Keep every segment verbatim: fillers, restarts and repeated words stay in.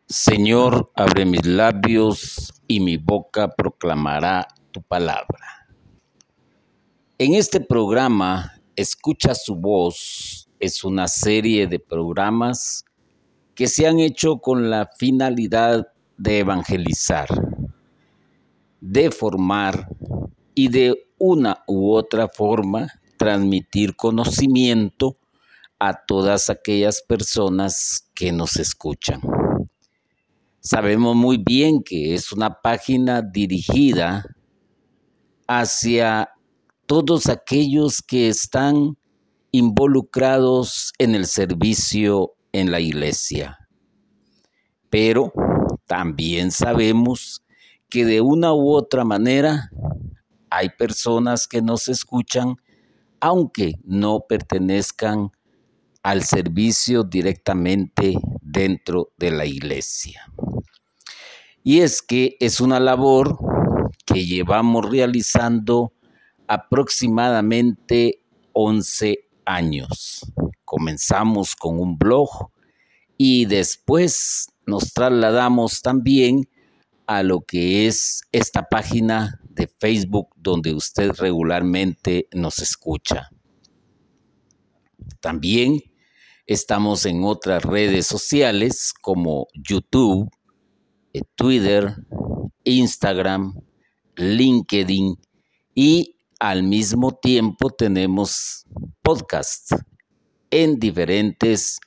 Señor, abre mis labios y mi boca proclamará tu palabra. En este programa, Escucha su voz, es una serie de programas que se han hecho con la finalidad de evangelizar, de formar y de una u otra forma transmitir conocimiento a todas aquellas personas que nos escuchan. Sabemos muy bien que es una página dirigida hacia todos aquellos que están involucrados en el servicio en la iglesia. Pero también sabemos que de una u otra manera hay personas que nos escuchan aunque no pertenezcan al servicio directamente dentro de la iglesia. Y es que es una labor que llevamos realizando aproximadamente once años. Comenzamos con un blog y después nos trasladamos también a lo que es esta página de Facebook donde usted regularmente nos escucha. También estamos en otras redes sociales como YouTube, Twitter, Instagram, LinkedIn y al mismo tiempo tenemos podcasts en diferentes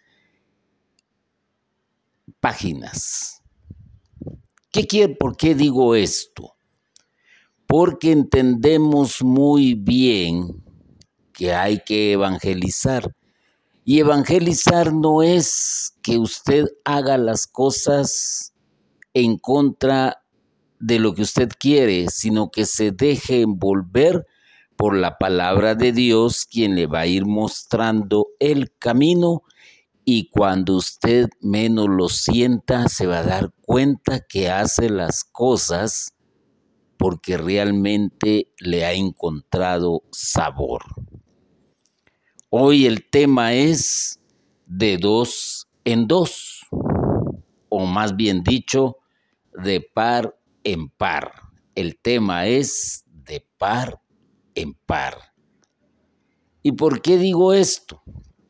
páginas. ¿Qué quiere? ¿Por qué digo esto? Porque entendemos muy bien que hay que evangelizar. Y evangelizar no es que usted haga las cosas en contra de lo que usted quiere, sino que se deje envolver por la palabra de Dios, quien le va a ir mostrando el camino, y cuando usted menos lo sienta, se va a dar cuenta que hace las cosas porque realmente le ha encontrado sabor. Hoy el tema es de dos en dos, o más bien dicho, de par en par. El tema es de par en par. ¿Y por qué digo esto?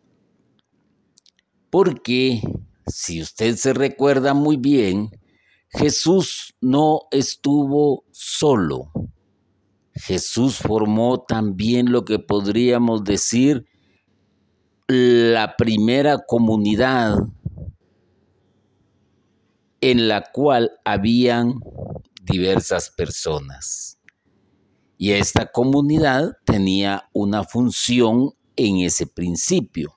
Porque si usted se recuerda muy bien, Jesús no estuvo solo. Jesús formó también lo que podríamos decir la primera comunidad en la cual habían diversas personas. Y esta comunidad tenía una función en ese principio.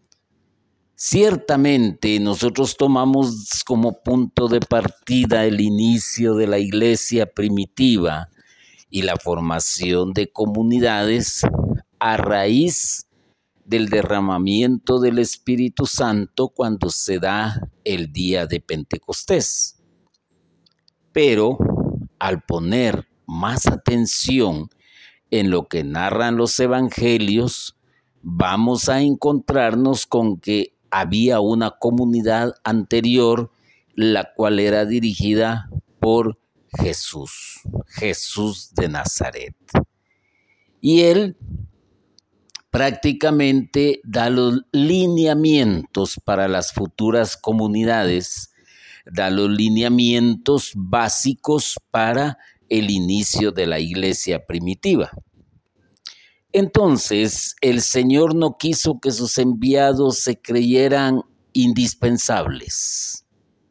Ciertamente nosotros tomamos como punto de partida el inicio de la iglesia primitiva y la formación de comunidades a raíz del derramamiento del Espíritu Santo cuando se da el día de Pentecostés. Pero al poner más atención en lo que narran los evangelios, vamos a encontrarnos con que había una comunidad anterior, la cual era dirigida por Jesús, Jesús de Nazaret. Y él prácticamente da los lineamientos para las futuras comunidades, da los lineamientos básicos para el inicio de la iglesia primitiva. Entonces, el Señor no quiso que sus enviados se creyeran indispensables,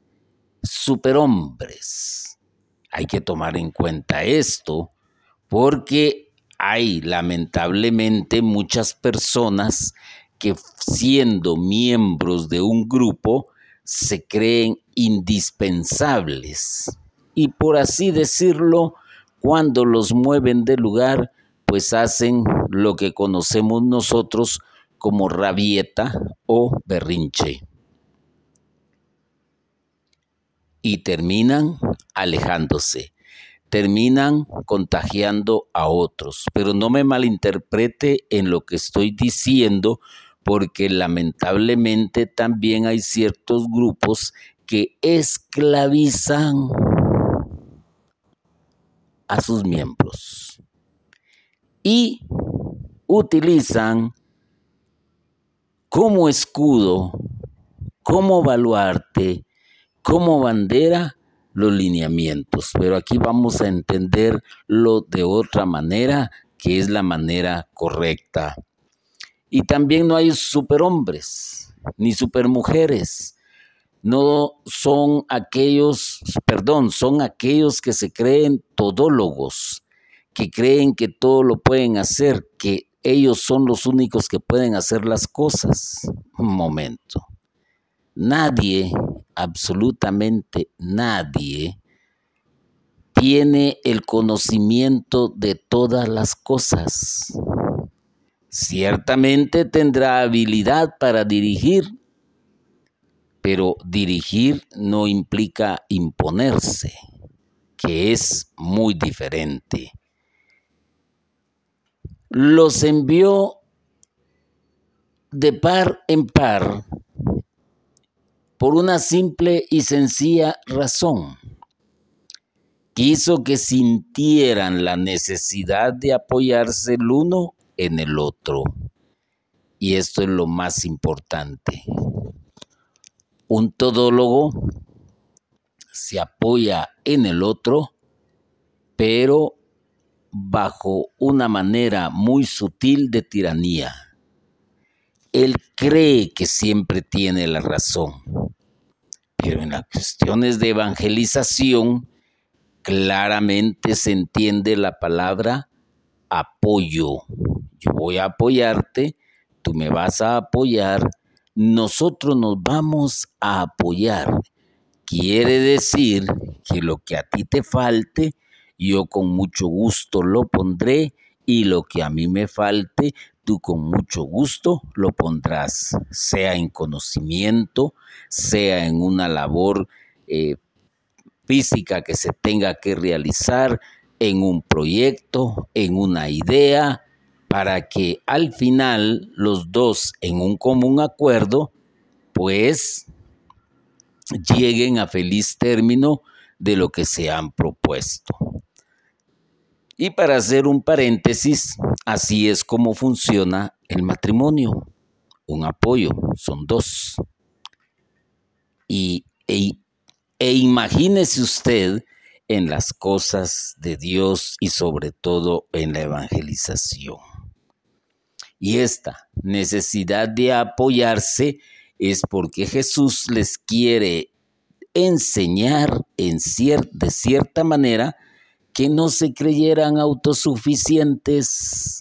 superhombres. Hay que tomar en cuenta esto porque hay lamentablemente muchas personas que siendo miembros de un grupo se creen indispensables y por así decirlo, cuando los mueven de lugar, pues hacen lo que conocemos nosotros como rabieta o berrinche. Y terminan alejándose, terminan contagiando a otros. Pero no me malinterprete en lo que estoy diciendo, porque lamentablemente también hay ciertos grupos que esclavizan a sus miembros y utilizan como escudo, como baluarte, como bandera los lineamientos. Pero aquí vamos a entenderlo de otra manera, que es la manera correcta. Y también no hay superhombres ni supermujeres. No son aquellos, perdón, son aquellos que se creen todólogos, que creen que todo lo pueden hacer, que ellos son los únicos que pueden hacer las cosas. Un momento. Nadie, absolutamente nadie, tiene el conocimiento de todas las cosas. Ciertamente tendrá habilidad para dirigir, pero dirigir no implica imponerse, que es muy diferente. Los envió de par en par por una simple y sencilla razón. Quiso que sintieran la necesidad de apoyarse el uno en el otro. Y esto es lo más importante. Un todólogo se apoya en el otro, pero bajo una manera muy sutil de tiranía. Él cree que siempre tiene la razón, pero en las cuestiones de evangelización claramente se entiende la palabra apoyo. Yo voy a apoyarte, tú me vas a apoyar, nosotros nos vamos a apoyar. Quiere decir que lo que a ti te falte, yo con mucho gusto lo pondré, y lo que a mí me falte, tú con mucho gusto lo pondrás, sea en conocimiento, sea en una labor eh, física que se tenga que realizar, en un proyecto, en una idea, para que al final los dos en un común acuerdo, pues lleguen a feliz término de lo que se han propuesto. Y para hacer un paréntesis, así es como funciona el matrimonio. Un apoyo, son dos. Y, e, e imagínese usted en las cosas de Dios y sobre todo en la evangelización. Y esta necesidad de apoyarse es porque Jesús les quiere enseñar en cier- de cierta manera que no se creyeran autosuficientes.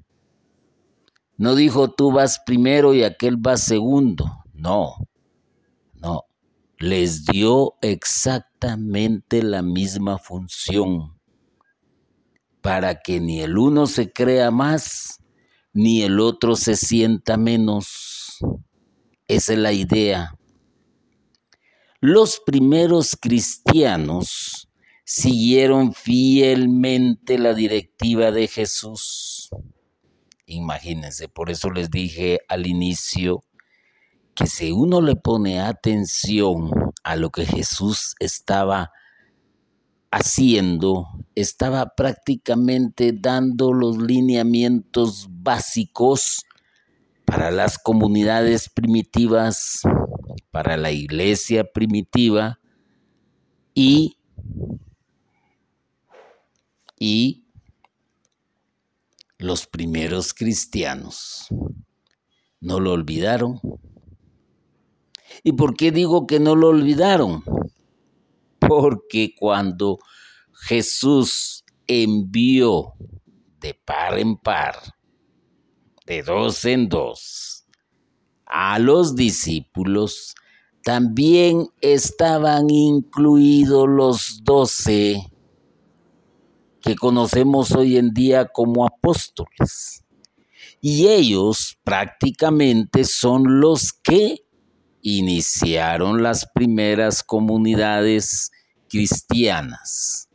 No dijo tú vas primero y aquel va segundo. No, no. Les dio exactamente la misma función para que ni el uno se crea más ni el otro se sienta menos. Esa es la idea. Los primeros cristianos siguieron fielmente la directiva de Jesús. Imagínense, por eso les dije al inicio que si uno le pone atención a lo que Jesús estaba haciendo, estaba prácticamente dando los lineamientos básicos para las comunidades primitivas, para la iglesia primitiva y, y los primeros cristianos. ¿No lo olvidaron? ¿Y por qué digo que no lo olvidaron? Porque cuando Jesús envió de par en par, de dos en dos, a los discípulos, también estaban incluidos los doce que conocemos hoy en día como apóstoles. Y ellos prácticamente son los que iniciaron las primeras comunidades cristianas.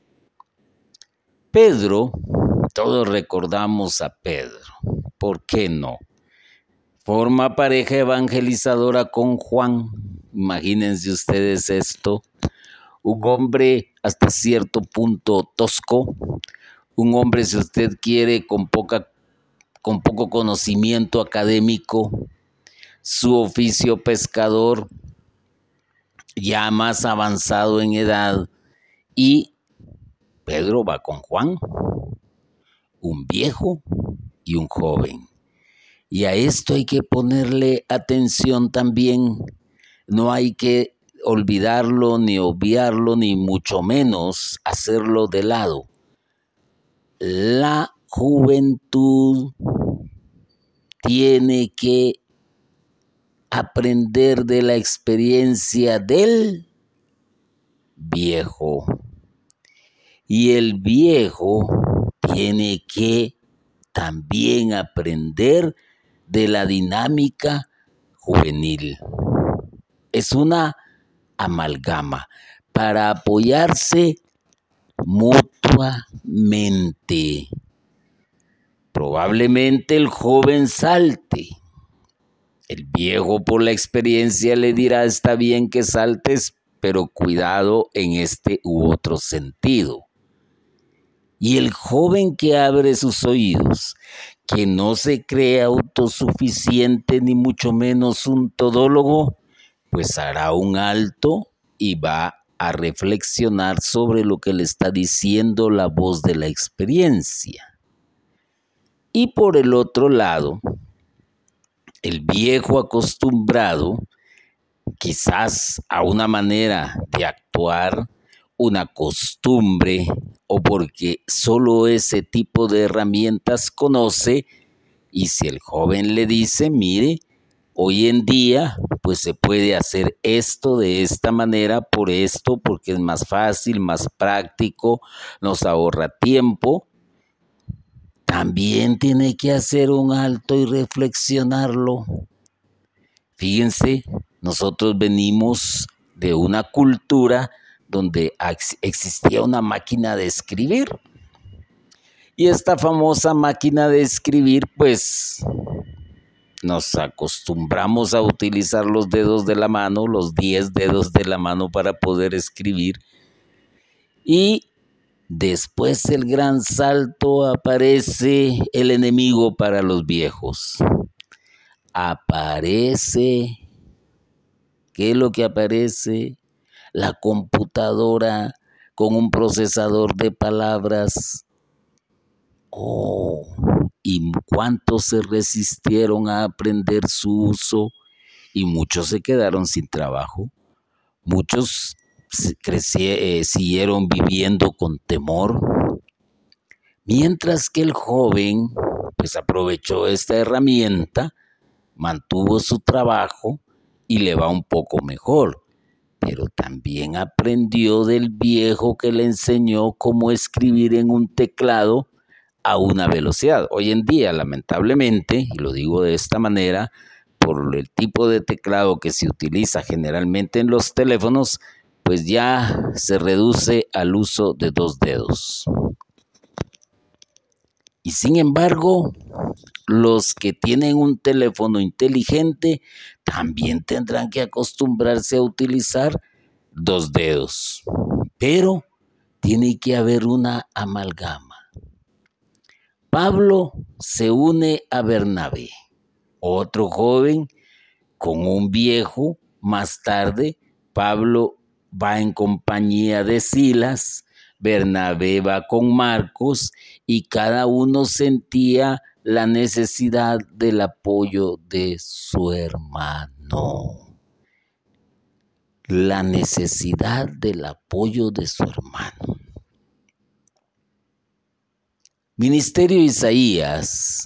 Pedro, todos recordamos a Pedro, ¿por qué no? forma pareja evangelizadora con Juan. Imagínense ustedes esto. Un hombre hasta cierto punto tosco, un hombre, si usted quiere, con, poca, con poco conocimiento académico, su oficio pescador, ya más avanzado en edad, y Pedro va con Juan, un viejo y un joven. Y a esto hay que ponerle atención también, no hay que olvidarlo, ni obviarlo, ni mucho menos hacerlo de lado. La juventud tiene que aprender de la experiencia del viejo. Y el viejo tiene que también aprender de la dinámica juvenil. Es una amalgama para apoyarse mutuamente. Probablemente el joven salte. El viejo por la experiencia le dirá, está bien que saltes, pero cuidado en este u otro sentido. Y el joven que abre sus oídos, que no se cree autosuficiente ni mucho menos un todólogo, pues hará un alto y va a reflexionar sobre lo que le está diciendo la voz de la experiencia. Y por el otro lado, el viejo acostumbrado, quizás a una manera de actuar, una costumbre, o porque solo ese tipo de herramientas conoce, y si el joven le dice, mire, hoy en día pues se puede hacer esto de esta manera, por esto, porque es más fácil, más práctico, nos ahorra tiempo, también tiene que hacer un alto y reflexionarlo. Fíjense, nosotros venimos de una cultura donde existía una máquina de escribir. Y esta famosa máquina de escribir, pues, nos acostumbramos a utilizar los dedos de la mano, los diez dedos de la mano para poder escribir. Y después del gran salto aparece el enemigo para los viejos. Aparece, ¿qué es lo que aparece? La computadora con un procesador de palabras. Oh, y cuántos se resistieron a aprender su uso y muchos se quedaron sin trabajo. Muchos eh, siguieron viviendo con temor. Mientras que el joven pues aprovechó esta herramienta, mantuvo su trabajo y le va un poco mejor. Pero también aprendió del viejo que le enseñó cómo escribir en un teclado a una velocidad. Hoy en día, lamentablemente, y lo digo de esta manera, por el tipo de teclado que se utiliza generalmente en los teléfonos, pues ya se reduce al uso de dos dedos. Y sin embargo, los que tienen un teléfono inteligente también tendrán que acostumbrarse a utilizar dos dedos. Pero tiene que haber una amalgama. Pablo se une a Bernabé, otro joven con un viejo. Más tarde, Pablo va en compañía de Silas, Bernabé va con Marcos y cada uno sentía la necesidad del apoyo de su hermano. La necesidad del apoyo de su hermano. Ministerio Isaías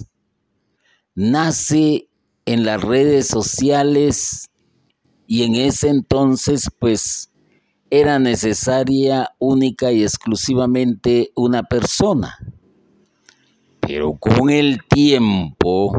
nace en las redes sociales y en ese entonces pues era necesaria única y exclusivamente una persona. Pero con el tiempo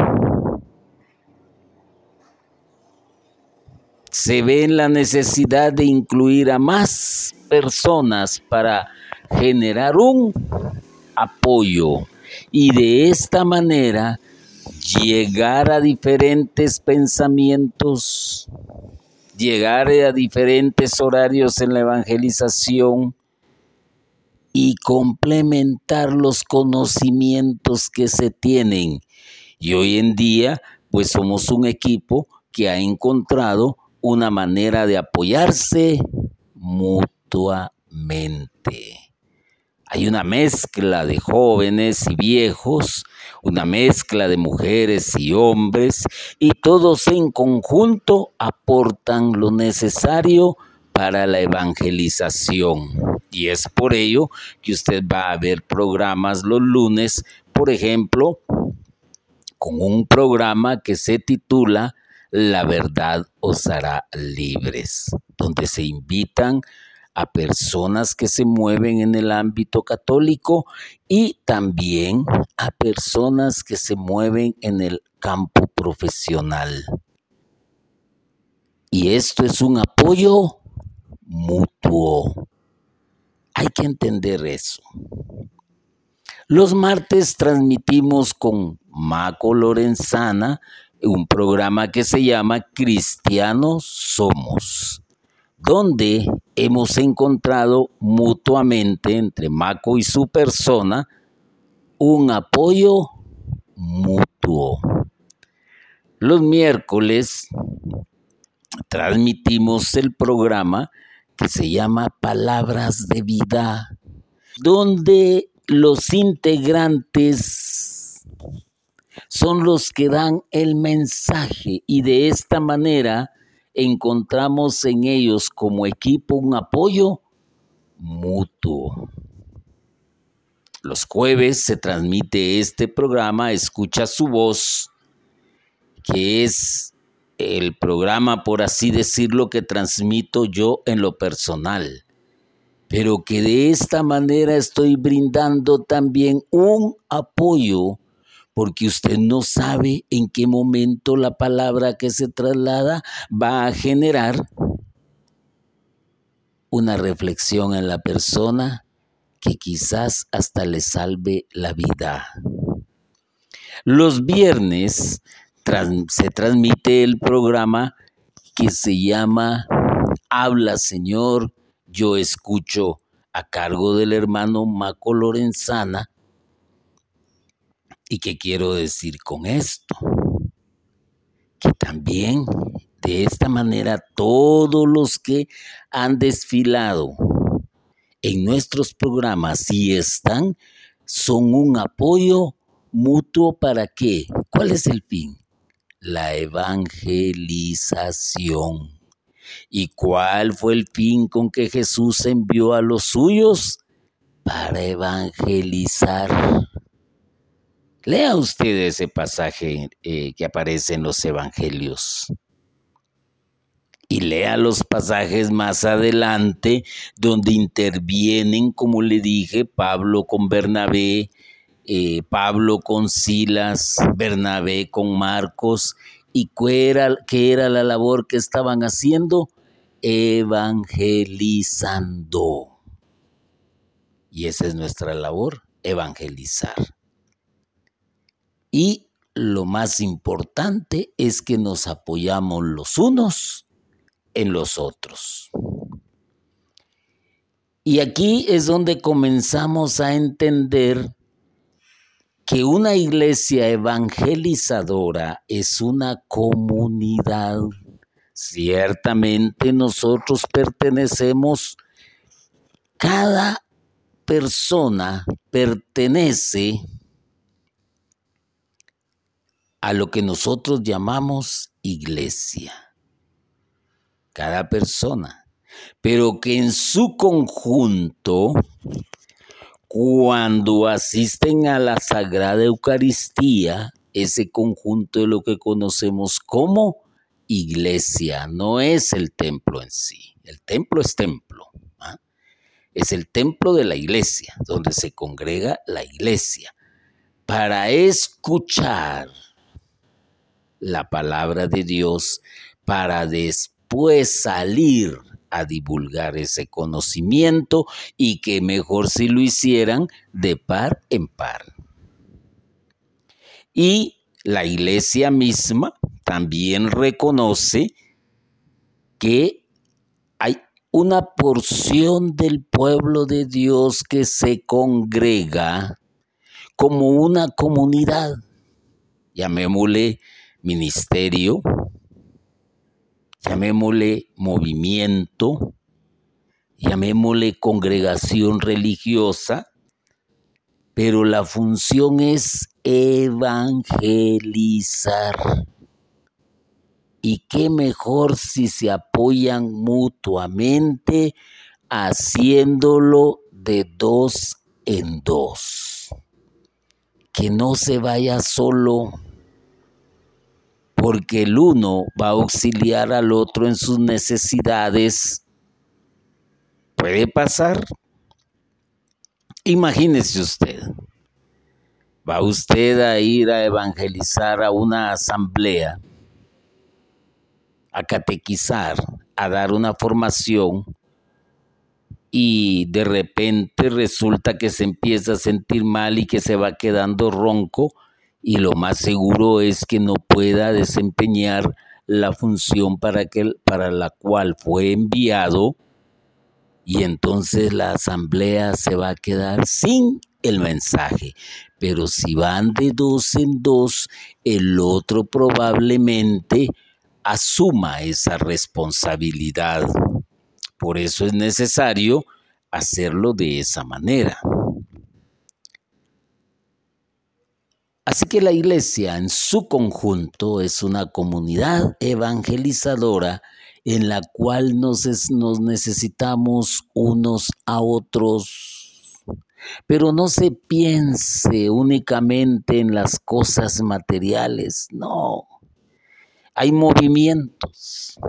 se ve la necesidad de incluir a más personas para generar un apoyo y de esta manera llegar a diferentes pensamientos, llegar a diferentes horarios en la evangelización y complementar los conocimientos que se tienen. Y hoy en día, pues somos un equipo que ha encontrado una manera de apoyarse mutuamente. Hay una mezcla de jóvenes y viejos, una mezcla de mujeres y hombres, y todos en conjunto aportan lo necesario para la evangelización. Y es por ello que usted va a ver programas los lunes, por ejemplo, con un programa que se titula La verdad os hará libres, donde se invitan a personas que se mueven en el ámbito católico y también a personas que se mueven en el campo profesional. Y esto es un apoyo mutuo. Hay que entender eso. Los martes transmitimos con Maco Lorenzana un programa que se llama Cristianos Somos, donde hemos encontrado mutuamente entre Maco y su persona un apoyo mutuo. Los miércoles transmitimos el programa que se llama Palabras de Vida, donde los integrantes son los que dan el mensaje y de esta manera encontramos en ellos como equipo un apoyo mutuo. Los jueves se transmite este programa, Escucha su voz, que es el programa, por así decirlo, que transmito yo en lo personal, pero que de esta manera estoy brindando también un apoyo, porque usted no sabe en qué momento la palabra que se traslada va a generar una reflexión en la persona que quizás hasta le salve la vida. Los viernes trans- se transmite el programa que se llama Habla Señor, yo escucho, a cargo del hermano Maco Lorenzana. ¿Y qué quiero decir con esto? Que también de esta manera todos los que han desfilado en nuestros programas y están, son un apoyo mutuo. ¿Para qué? ¿Cuál es el fin? La evangelización. ¿Y cuál fue el fin con que Jesús envió a los suyos? Para evangelizar. Lea usted ese pasaje eh, que aparece en los evangelios. Y lea los pasajes más adelante donde intervienen, como le dije, Pablo con Bernabé, eh, Pablo con Silas, Bernabé con Marcos. ¿Y qué era, qué era la labor que estaban haciendo? Evangelizando. Y esa es nuestra labor, evangelizar. Y lo más importante es que nos apoyamos los unos en los otros. Y aquí es donde comenzamos a entender que una iglesia evangelizadora es una comunidad. Ciertamente nosotros pertenecemos, cada persona pertenece a lo que nosotros llamamos iglesia. Cada persona. Pero que en su conjunto, cuando asisten a la Sagrada Eucaristía, ese conjunto es lo que conocemos como iglesia, no es el templo en sí. El templo es templo, ¿ah? Es el templo de la iglesia, donde se congrega la iglesia para escuchar la palabra de Dios, para después salir a divulgar ese conocimiento, y que mejor si lo hicieran de par en par. Y la iglesia misma también reconoce que hay una porción del pueblo de Dios que se congrega como una comunidad, llamémosle ministerio, llamémosle movimiento, llamémosle congregación religiosa, pero la función es evangelizar. Y qué mejor si se apoyan mutuamente haciéndolo de dos en dos. Que no se vaya solo, porque el uno va a auxiliar al otro en sus necesidades. Puede pasar. Imagínese usted, va usted a ir a evangelizar a una asamblea, a catequizar, a dar una formación, y de repente resulta que se empieza a sentir mal y que se va quedando ronco, y lo más seguro es que no pueda desempeñar la función para, que, para la cual fue enviado, y entonces la asamblea se va a quedar sin el mensaje. Pero si van de dos en dos, el otro probablemente asuma esa responsabilidad. Por eso es necesario hacerlo de esa manera. Así que la iglesia en su conjunto es una comunidad evangelizadora en la cual nos, es, nos necesitamos unos a otros. Pero no se piense únicamente en las cosas materiales, no. Hay movimientos,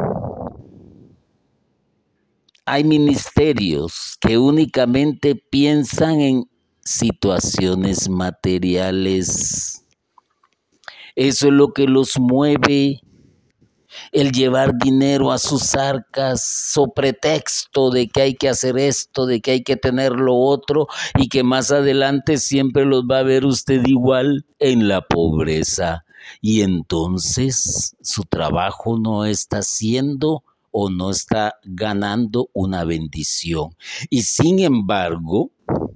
hay ministerios que únicamente piensan en situaciones materiales. Eso es lo que los mueve, el llevar dinero a sus arcas, so pretexto de que hay que hacer esto, de que hay que tener lo otro, y que más adelante siempre los va a ver usted igual en la pobreza. Y entonces su trabajo no está haciendo o no está ganando una bendición. Y sin embargo,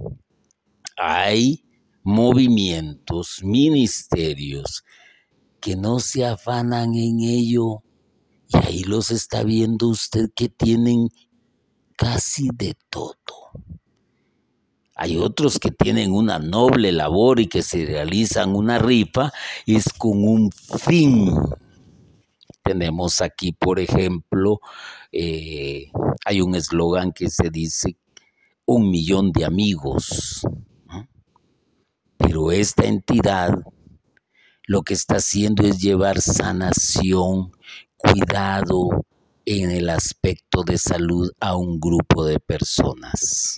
hay movimientos, ministerios que no se afanan en ello, y ahí los está viendo usted que tienen casi de todo. Hay otros que tienen una noble labor y que se realizan una rifa, es con un fin. Tenemos aquí, por ejemplo, eh, hay un eslogan que se dice un millón de amigos, ¿no? Pero esta entidad lo que está haciendo es llevar sanación, cuidado en el aspecto de salud a un grupo de personas.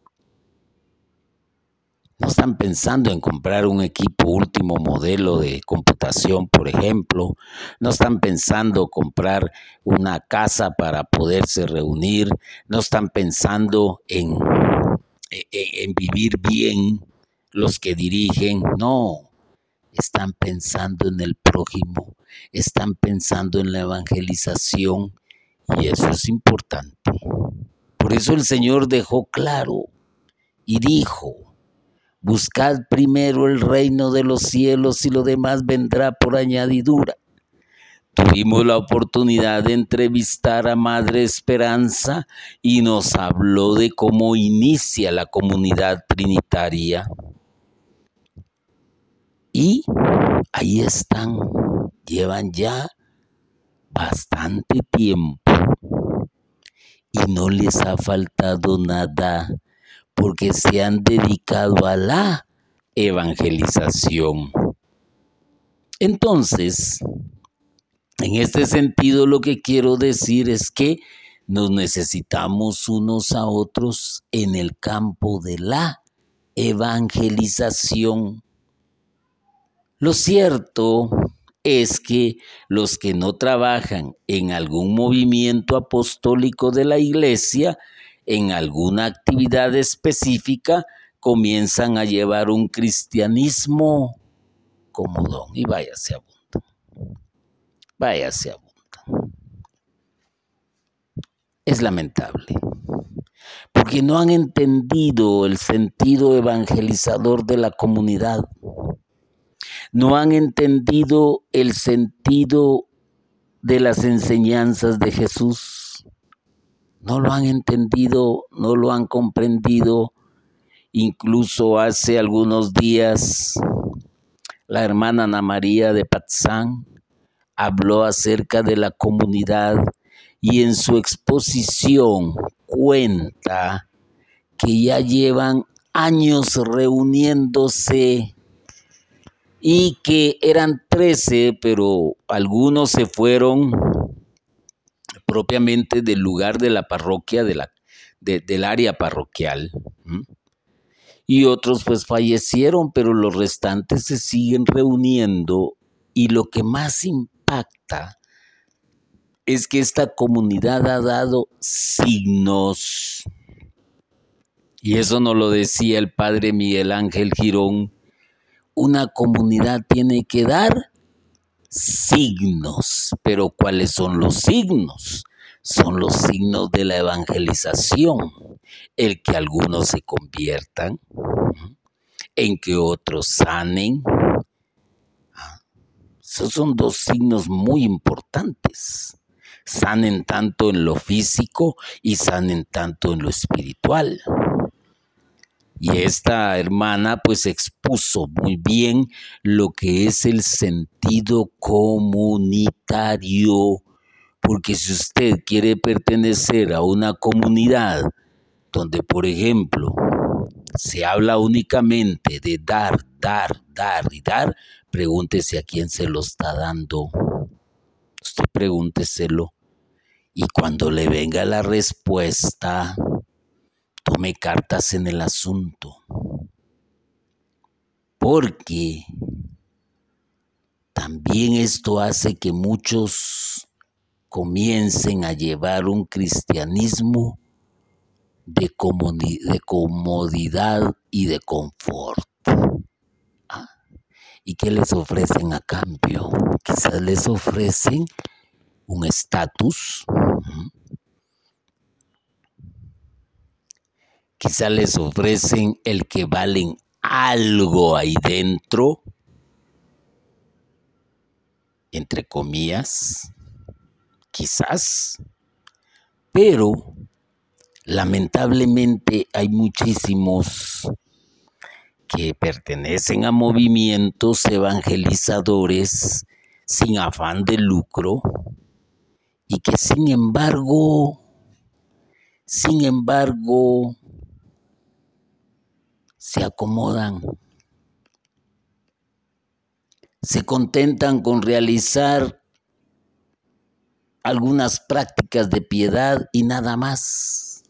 No están pensando en comprar un equipo último modelo de computación, por ejemplo. No están pensando comprar una casa para poderse reunir. No están pensando en, en, en vivir bien los que dirigen. No. Están pensando en el prójimo, están pensando en la evangelización, y eso es importante. Por eso el Señor dejó claro y dijo: buscad primero el reino de los cielos y lo demás vendrá por añadidura. Tuvimos la oportunidad de entrevistar a Madre Esperanza y nos habló de cómo inicia la comunidad trinitaria. Y ahí están, llevan ya bastante tiempo y no les ha faltado nada, porque se han dedicado a la evangelización. Entonces, en este sentido, lo que quiero decir es que nos necesitamos unos a otros en el campo de la evangelización. Lo cierto es que los que no trabajan en algún movimiento apostólico de la iglesia, en alguna actividad específica, comienzan a llevar un cristianismo Comodón y vaya se abundan. Vaya se abundan. Es lamentable, porque no han entendido el sentido evangelizador de la comunidad. No han entendido el sentido de las enseñanzas de Jesús. No lo han entendido, no lo han comprendido. Incluso hace algunos días, la hermana Ana María de Patzán habló acerca de la comunidad y en su exposición cuenta que ya llevan años reuniéndose y que eran trece, pero algunos se fueron propiamente del lugar de la parroquia, de la, de, del área parroquial, ¿m? Y otros pues fallecieron, pero los restantes se siguen reuniendo y lo que más impacta es que esta comunidad ha dado signos. Y eso nos lo decía el padre Miguel Ángel Girón. Una comunidad tiene que dar signos. Pero ¿cuáles son los signos? Son los signos de la evangelización. El que algunos se conviertan, en que otros sanen. Esos son dos signos muy importantes. Sanen tanto en lo físico y sanen tanto en lo espiritual. Y esta hermana pues expuso muy bien lo que es el sentido comunitario, porque si usted quiere pertenecer a una comunidad donde, por ejemplo, se habla únicamente de dar, dar, dar y dar, pregúntese a quién se lo está dando. Usted pregúnteselo. Y cuando le venga la respuesta, tome cartas en el asunto. Porque también esto hace que muchos comiencen a llevar un cristianismo de, comodi- de comodidad y de confort. ¿Ah? ¿Y qué les ofrecen a cambio? Quizás les ofrecen un estatus. ¿Mm? Quizás les ofrecen el que valen algo ahí dentro, entre comillas, quizás, pero lamentablemente hay muchísimos que pertenecen a movimientos evangelizadores sin afán de lucro y que sin embargo, sin embargo, se acomodan, se contentan con realizar algunas prácticas de piedad y nada más.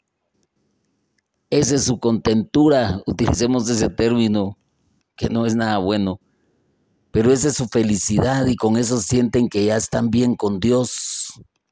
Esa es su contentura, utilicemos ese término, que no es nada bueno, pero esa es su felicidad y con eso sienten que ya están bien con Dios.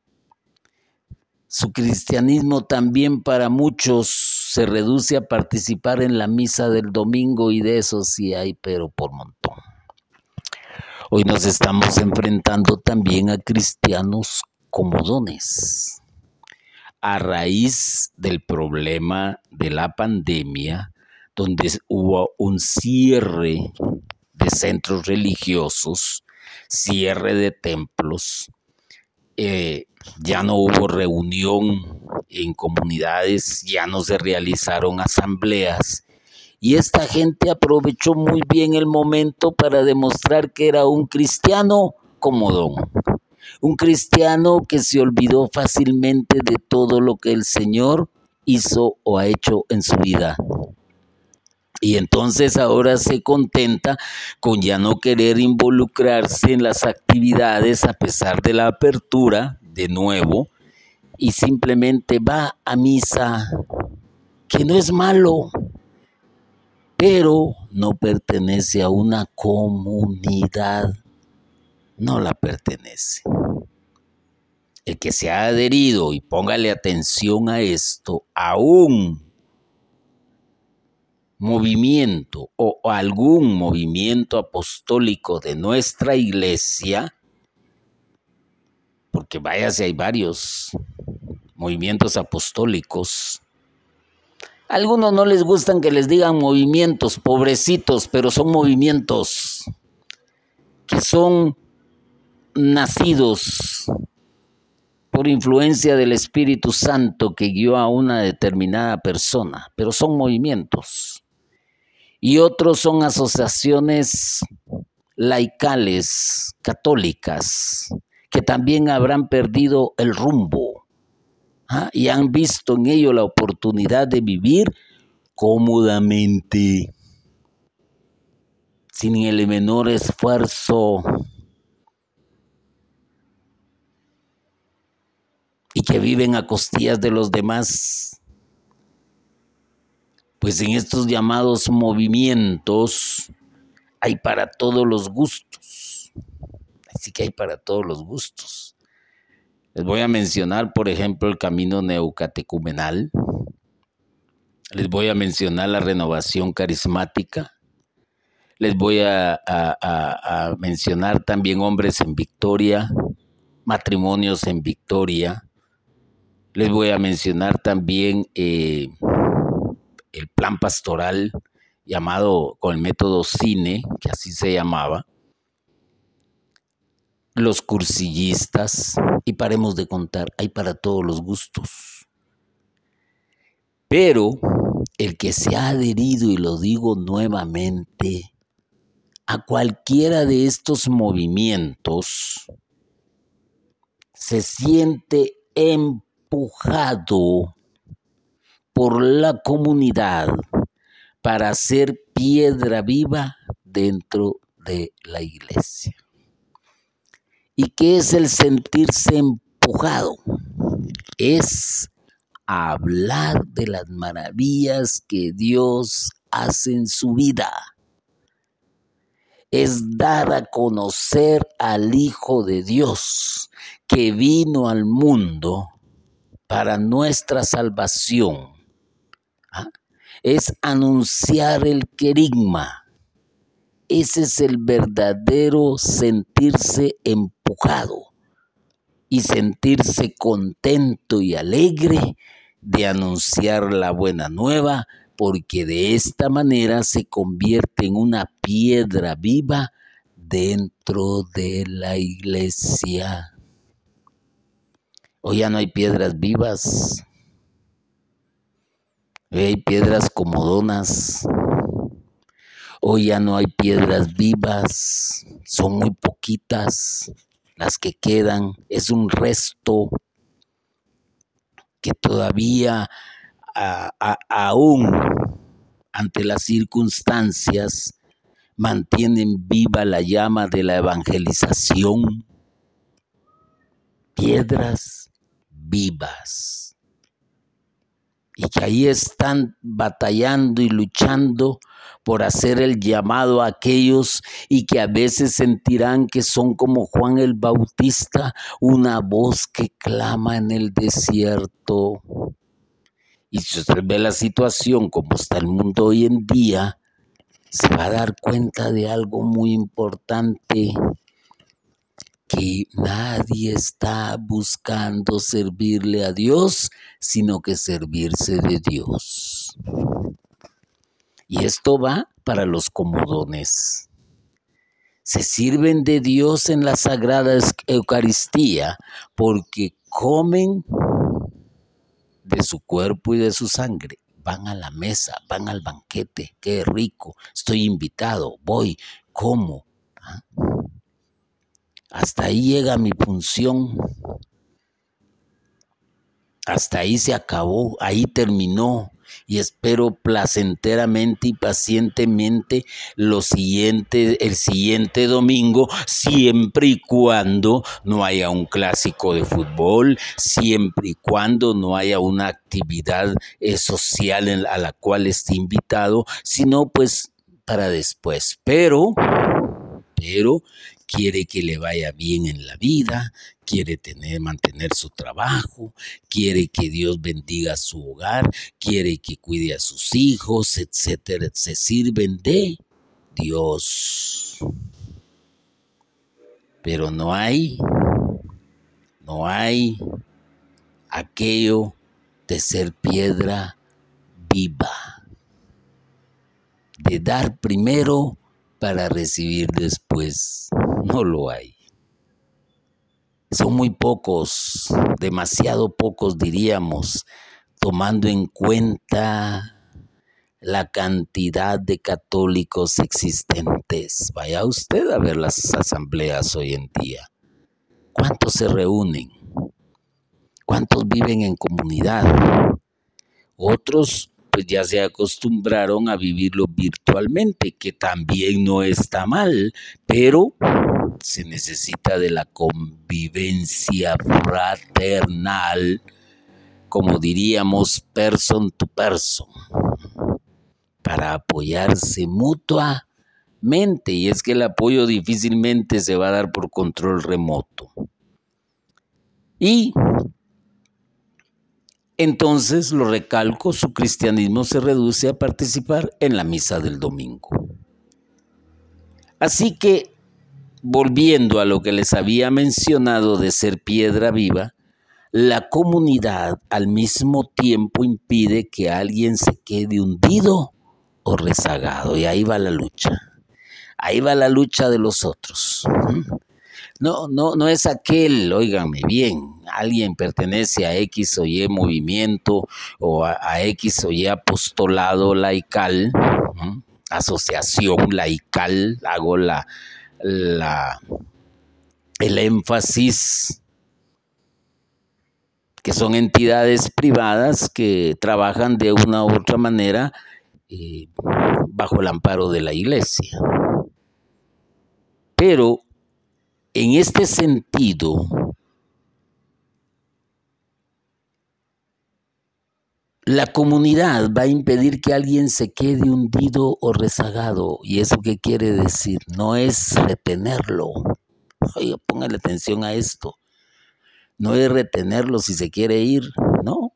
Su cristianismo también para muchos se reduce a participar en la misa del domingo y de eso sí hay, pero por montón. Hoy nos estamos enfrentando también a cristianos comodones. A raíz del problema de la pandemia, donde hubo un cierre de centros religiosos, cierre de templos, eh, ya no hubo reunión en comunidades, ya no se realizaron asambleas, y esta gente aprovechó muy bien el momento para demostrar que era un cristiano comodón. Un cristiano que se olvidó fácilmente de todo lo que el Señor hizo o ha hecho en su vida. Y entonces ahora se contenta con ya no querer involucrarse en las actividades a pesar de la apertura, de nuevo, y simplemente va a misa, que no es malo, pero no pertenece a una comunidad, no la pertenece. El que se ha adherido, y póngale atención a esto, a un movimiento o algún movimiento apostólico de nuestra iglesia, porque vaya si hay varios movimientos apostólicos. A algunos no les gustan que les digan movimientos, pobrecitos, pero son movimientos que son nacidos por influencia del Espíritu Santo que guió a una determinada persona, pero son movimientos. Y otros son asociaciones laicales, católicas, que también habrán perdido el rumbo, ¿ah? Y han visto en ello la oportunidad de vivir cómodamente, sin el menor esfuerzo, y que viven a costillas de los demás. Pues en estos llamados movimientos hay para todos los gustos. Así que hay para todos los gustos. Les voy a mencionar, por ejemplo, el camino neocatecumenal. Les voy a mencionar la renovación carismática. Les voy a, a, a, a mencionar también hombres en victoria, matrimonios en victoria. Les voy a mencionar también eh, el plan pastoral llamado con el método cine, que así se llamaba, los cursillistas, y paremos de contar, hay para todos los gustos. Pero el que se ha adherido, y lo digo nuevamente, a cualquiera de estos movimientos, se siente empujado por la comunidad para ser piedra viva dentro de la iglesia. ¿Y qué es el sentirse empujado? Es hablar de las maravillas que Dios hace en su vida. Es dar a conocer al Hijo de Dios que vino al mundo para nuestra salvación. ¿Ah? Es anunciar el querigma. Ese es el verdadero sentirse empujado y sentirse contento y alegre de anunciar la buena nueva, porque de esta manera se convierte en una piedra viva dentro de la iglesia. Hoy ya no hay piedras vivas, hoy hay piedras comodonas. Hoy ya no hay piedras vivas, son muy poquitas las que quedan. Es un resto que todavía a, a, aún ante las circunstancias mantienen viva la llama de la evangelización. Piedras vivas. Y que ahí están batallando y luchando por hacer el llamado a aquellos, y que a veces sentirán que son como Juan el Bautista, una voz que clama en el desierto. Y si usted ve la situación como está el mundo hoy en día, se va a dar cuenta de algo muy importante, que nadie está buscando servirle a Dios, sino que servirse de Dios. Y esto va para los comodones. Se sirven de Dios en la Sagrada Eucaristía porque comen de su cuerpo y de su sangre. Van a la mesa, van al banquete, qué rico, estoy invitado, voy, como. ¿Ah? Hasta ahí llega mi función. Hasta ahí se acabó, ahí terminó. Y espero placenteramente y pacientemente lo siguiente, el siguiente domingo, siempre y cuando no haya un clásico de fútbol, siempre y cuando no haya una actividad eh, social en, a la cual esté invitado, sino pues para después. Pero, pero quiere que le vaya bien en la vida, quiere tener, mantener su trabajo, quiere que Dios bendiga su hogar, quiere que cuide a sus hijos, etcétera. Se sirven de Dios. Pero no hay, no hay aquello de ser piedra viva, de dar primero para recibir después. No lo hay. Son muy pocos, demasiado pocos diríamos, tomando en cuenta la cantidad de católicos existentes. Vaya usted a ver las asambleas hoy en día. ¿Cuántos se reúnen? ¿Cuántos viven en comunidad? Otros pues ya se acostumbraron a vivirlo virtualmente, que también no está mal, pero se necesita de la convivencia fraternal, como diríamos, person to person, para apoyarse mutuamente. Y es que el apoyo difícilmente se va a dar por control remoto. Y entonces, lo recalco, su cristianismo se reduce a participar en la misa del domingo. Así que, volviendo a lo que les había mencionado de ser piedra viva, la comunidad al mismo tiempo impide que alguien se quede hundido o rezagado. Y ahí va la lucha. Ahí va la lucha de los otros. No, no, no es aquel, óigame bien, alguien pertenece a X o Y movimiento o a, a X o Y apostolado laical, ¿no? Asociación laical, hago la, la, el énfasis, que son entidades privadas que trabajan de una u otra manera eh, bajo el amparo de la iglesia. Pero en este sentido, la comunidad va a impedir que alguien se quede hundido o rezagado. ¿Y eso qué quiere decir? No es retenerlo. Oiga, póngale atención a esto. No es retenerlo si se quiere ir, no.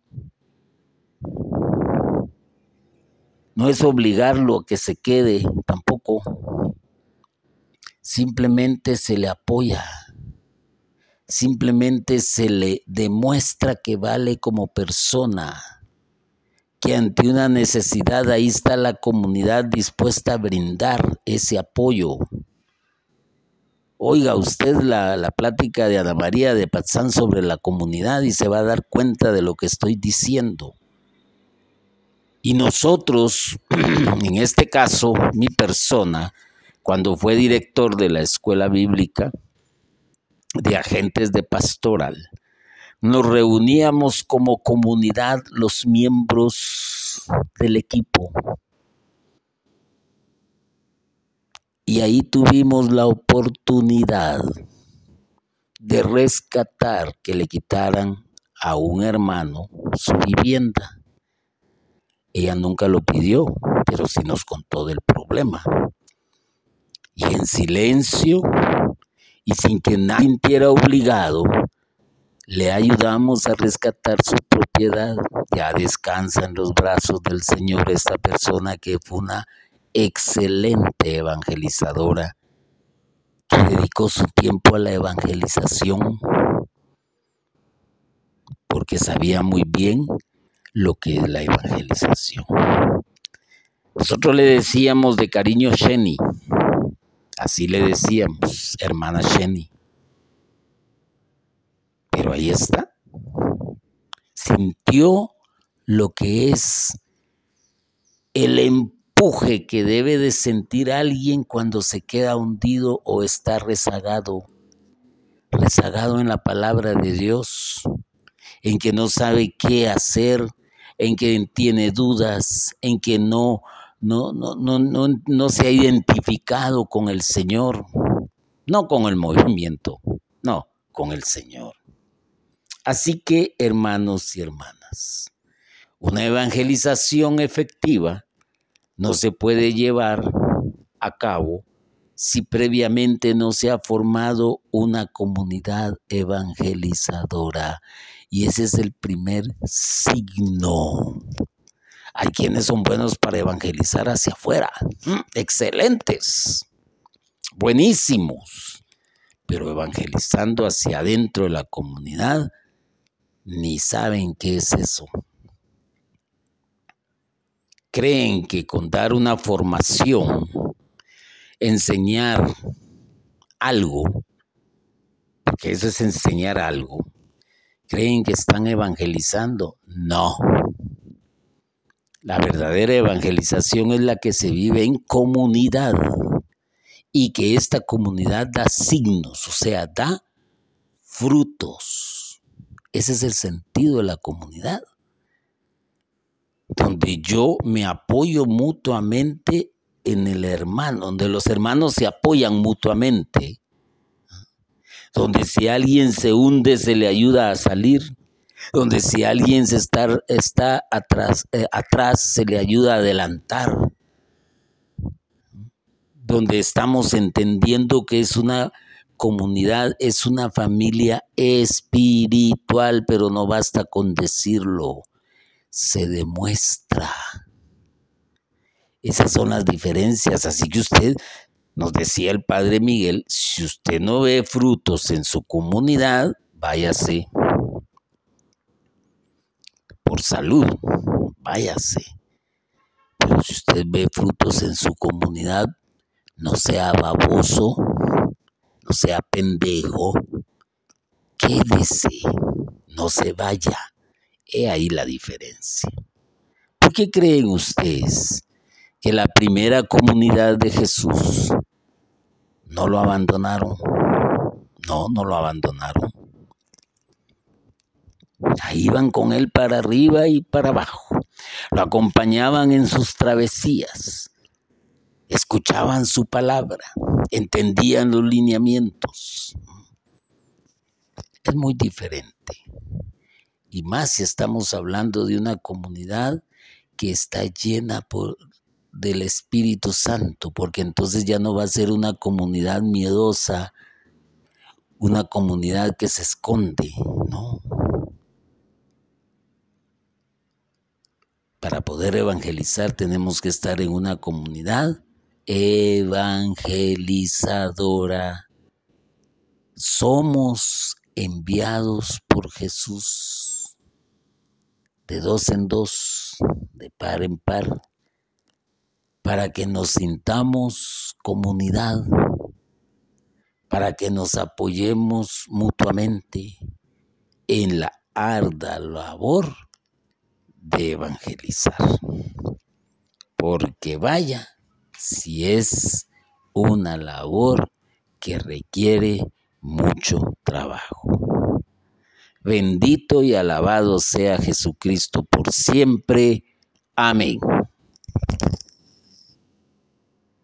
No es obligarlo a que se quede, tampoco. Simplemente se le apoya. Simplemente se le demuestra que vale como persona, que ante una necesidad ahí está la comunidad dispuesta a brindar ese apoyo. Oiga usted la, la plática de Ana María de Patzán sobre la comunidad y se va a dar cuenta de lo que estoy diciendo. Y nosotros, en este caso, mi persona, cuando fue director de la escuela bíblica de agentes de pastoral, nos reuníamos como comunidad los miembros del equipo. Y ahí tuvimos la oportunidad de rescatar que le quitaran a un hermano su vivienda. Ella nunca lo pidió, pero sí nos contó del problema. Y en silencio y sin que nadie sintiera obligado, le ayudamos a rescatar su propiedad. Ya descansa en los brazos del Señor esta persona que fue una excelente evangelizadora, que dedicó su tiempo a la evangelización, porque sabía muy bien lo que es la evangelización. Nosotros le decíamos de cariño Sheni, así le decíamos, hermana Sheni. Pero ahí está. Sintió lo que es el empuje que debe de sentir alguien cuando se queda hundido o está rezagado. Rezagado en la palabra de Dios, en que no sabe qué hacer, en que tiene dudas, en que no, no, no, no, no, no se ha identificado con el Señor, no con el movimiento, no, con el Señor. Así que, hermanos y hermanas, una evangelización efectiva no se puede llevar a cabo si previamente no se ha formado una comunidad evangelizadora. Y ese es el primer signo. Hay quienes son buenos para evangelizar hacia afuera. Mm, excelentes. Buenísimos. Pero evangelizando hacia adentro de la comunidad, ni saben qué es eso. Creen que con dar una formación, enseñar algo, porque eso es enseñar algo, creen que están evangelizando. No. La verdadera evangelización es la que se vive en comunidad y que esta comunidad da signos, o sea, da frutos. Ese es el sentido de la comunidad, donde yo me apoyo mutuamente en el hermano, donde los hermanos se apoyan mutuamente, donde si alguien se hunde se le ayuda a salir, donde si alguien se está, está atrás, eh, atrás se le ayuda a adelantar, donde estamos entendiendo que es una comunidad, es una familia espiritual, pero no basta con decirlo, se demuestra. Esas son las diferencias, así que usted, nos decía el Padre Miguel, si usted no ve frutos en su comunidad, váyase. Por salud, váyase. Pero si usted ve frutos en su comunidad, no sea baboso, no sea pendejo, quédese, no se vaya. He ahí la diferencia. ¿Por qué creen ustedes que la primera comunidad de Jesús no lo abandonaron? No, no lo abandonaron. Ahí iban con él para arriba y para abajo. Lo acompañaban en sus travesías. Escuchaban su palabra. Entendían los lineamientos. Es muy diferente. Y más si estamos hablando de una comunidad que está llena por, del Espíritu Santo, porque entonces ya no va a ser una comunidad miedosa, una comunidad que se esconde, ¿no? Para poder evangelizar tenemos que estar en una comunidad evangelizadora. Somos enviados por Jesús de dos en dos, de par en par, para que nos sintamos comunidad, para que nos apoyemos mutuamente en la ardua labor de evangelizar. Porque vaya, si es una labor que requiere mucho trabajo. Bendito y alabado sea Jesucristo por siempre. Amén.